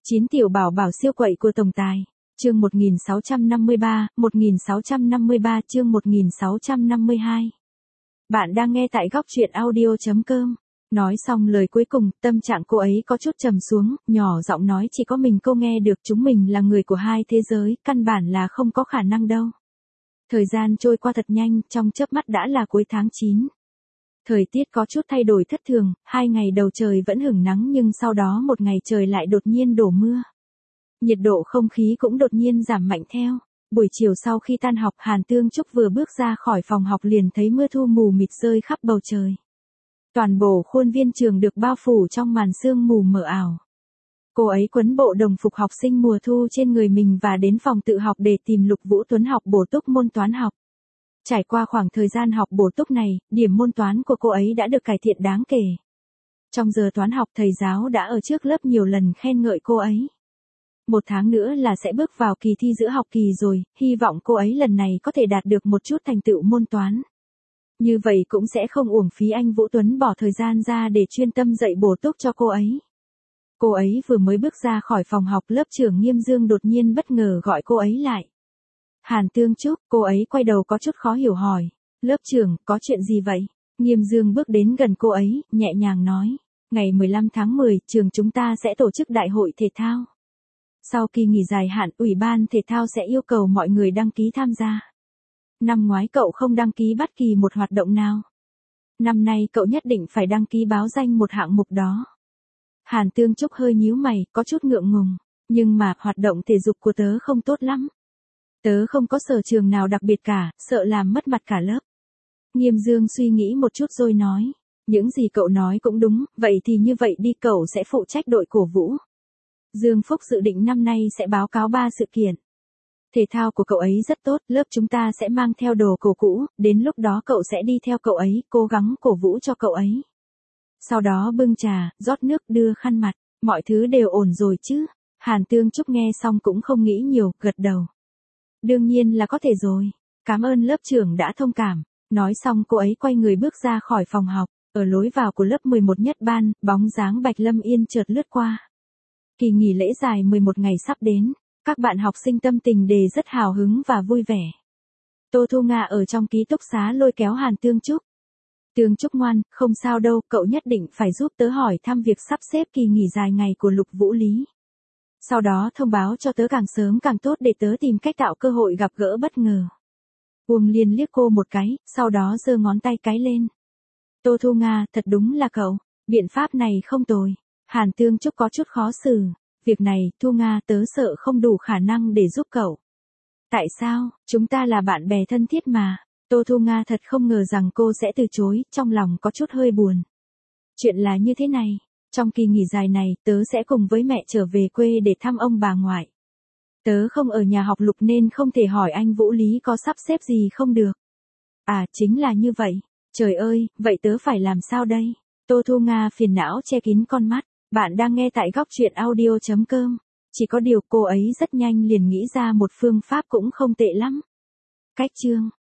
9 tiểu bảo bảo siêu quậy của tổng tài. Chương 1653 chương 1652. Bạn đang nghe tại góc truyện audio.com. Nói xong lời cuối cùng, tâm trạng cô ấy có chút trầm xuống, nhỏ giọng nói chỉ có mình cô nghe được, chúng mình là người của hai thế giới, căn bản là không có khả năng đâu. Thời gian trôi qua thật nhanh, trong chớp mắt đã là cuối tháng 9. Thời tiết có chút thay đổi thất thường, 2 ngày đầu trời vẫn hửng nắng nhưng sau đó một ngày trời lại đột nhiên đổ mưa. Nhiệt độ không khí cũng đột nhiên giảm mạnh theo. Buổi chiều sau khi tan học, Hàn Tương Trúc vừa bước ra khỏi phòng học liền thấy mưa thu mù mịt rơi khắp bầu trời. Toàn bộ khuôn viên trường được bao phủ trong màn sương mù mờ ảo. Cô ấy quấn bộ đồng phục học sinh mùa thu trên người mình và đến phòng tự học để tìm Lục Vũ Tuấn học bổ túc môn toán học. Trải qua khoảng thời gian học bổ túc này, điểm môn toán của cô ấy đã được cải thiện đáng kể. Trong giờ toán học, thầy giáo đã ở trước lớp nhiều lần khen ngợi cô ấy. 1 tháng nữa là sẽ bước vào kỳ thi giữa học kỳ rồi, hy vọng cô ấy lần này có thể đạt được một chút thành tựu môn toán. Như vậy cũng sẽ không uổng phí anh Vũ Tuấn bỏ thời gian ra để chuyên tâm dạy bổ túc cho cô ấy. Cô ấy vừa mới bước ra khỏi phòng học, lớp trưởng Nghiêm Dương đột nhiên bất ngờ gọi cô ấy lại. Hàn Tương Trúc, cô ấy quay đầu có chút khó hiểu hỏi. Lớp trưởng, có chuyện gì vậy? Nghiêm Dương bước đến gần cô ấy, nhẹ nhàng nói. Ngày 15 tháng 10, trường chúng ta sẽ tổ chức đại hội thể thao. Sau kỳ nghỉ dài hạn, Ủy ban thể thao sẽ yêu cầu mọi người đăng ký tham gia. Năm ngoái cậu không đăng ký bất kỳ một hoạt động nào. Năm nay cậu nhất định phải đăng ký báo danh một hạng mục đó. Hàn Tương Trúc hơi nhíu mày, có chút ngượng ngùng. Nhưng mà, hoạt động thể dục của tớ không tốt lắm. Tớ không có sở trường nào đặc biệt cả, sợ làm mất mặt cả lớp. Nghiêm Dương suy nghĩ một chút rồi nói. Những gì cậu nói cũng đúng, vậy thì như vậy đi, cậu sẽ phụ trách đội cổ vũ. Dương Phúc dự định năm nay sẽ báo cáo 3 sự kiện. Thể thao của cậu ấy rất tốt, lớp chúng ta sẽ mang theo đồ cổ cũ, đến lúc đó cậu sẽ đi theo cậu ấy, cố gắng cổ vũ cho cậu ấy. Sau đó bưng trà, rót nước, đưa khăn mặt, mọi thứ đều ổn rồi chứ. Hàn Tương Trúc nghe xong cũng không nghĩ nhiều, gật đầu. Đương nhiên là có thể rồi, cảm ơn lớp trưởng đã thông cảm. Nói xong cô ấy quay người bước ra khỏi phòng học, ở lối vào của lớp 11 nhất ban, bóng dáng Bạch Lâm Yên chợt lướt qua. Kỳ nghỉ lễ dài 11 ngày sắp đến, các bạn học sinh tâm tình đều rất hào hứng và vui vẻ. Tô Thu Nga ở trong ký túc xá lôi kéo Hàn Tương Trúc. Tương Trúc ngoan, không sao đâu, cậu nhất định phải giúp tớ hỏi thăm việc sắp xếp kỳ nghỉ dài ngày của Lục Vũ Lý. Sau đó thông báo cho tớ càng sớm càng tốt để tớ tìm cách tạo cơ hội gặp gỡ bất ngờ. Uông Liên liếc cô một cái, sau đó giơ ngón tay cái lên. Tô Thu Nga, thật đúng là cậu, biện pháp này không tồi. Hàn Tương Trúc có chút khó xử. Việc này, Thu Nga, tớ sợ không đủ khả năng để giúp cậu. Tại sao, chúng ta là bạn bè thân thiết mà. Tô Thu Nga thật không ngờ rằng cô sẽ từ chối, trong lòng có chút hơi buồn. Chuyện là như thế này, trong kỳ nghỉ dài này, tớ sẽ cùng với mẹ trở về quê để thăm ông bà ngoại. Tớ không ở nhà học Lục nên không thể hỏi anh Vũ Lý có sắp xếp gì không được. À, chính là như vậy. Trời ơi, vậy tớ phải làm sao đây? Tô Thu Nga phiền não che kín con mắt. Bạn đang nghe tại góc truyện audio.com. Chỉ có điều cô ấy rất nhanh liền nghĩ ra một phương pháp cũng không tệ lắm. Cách chương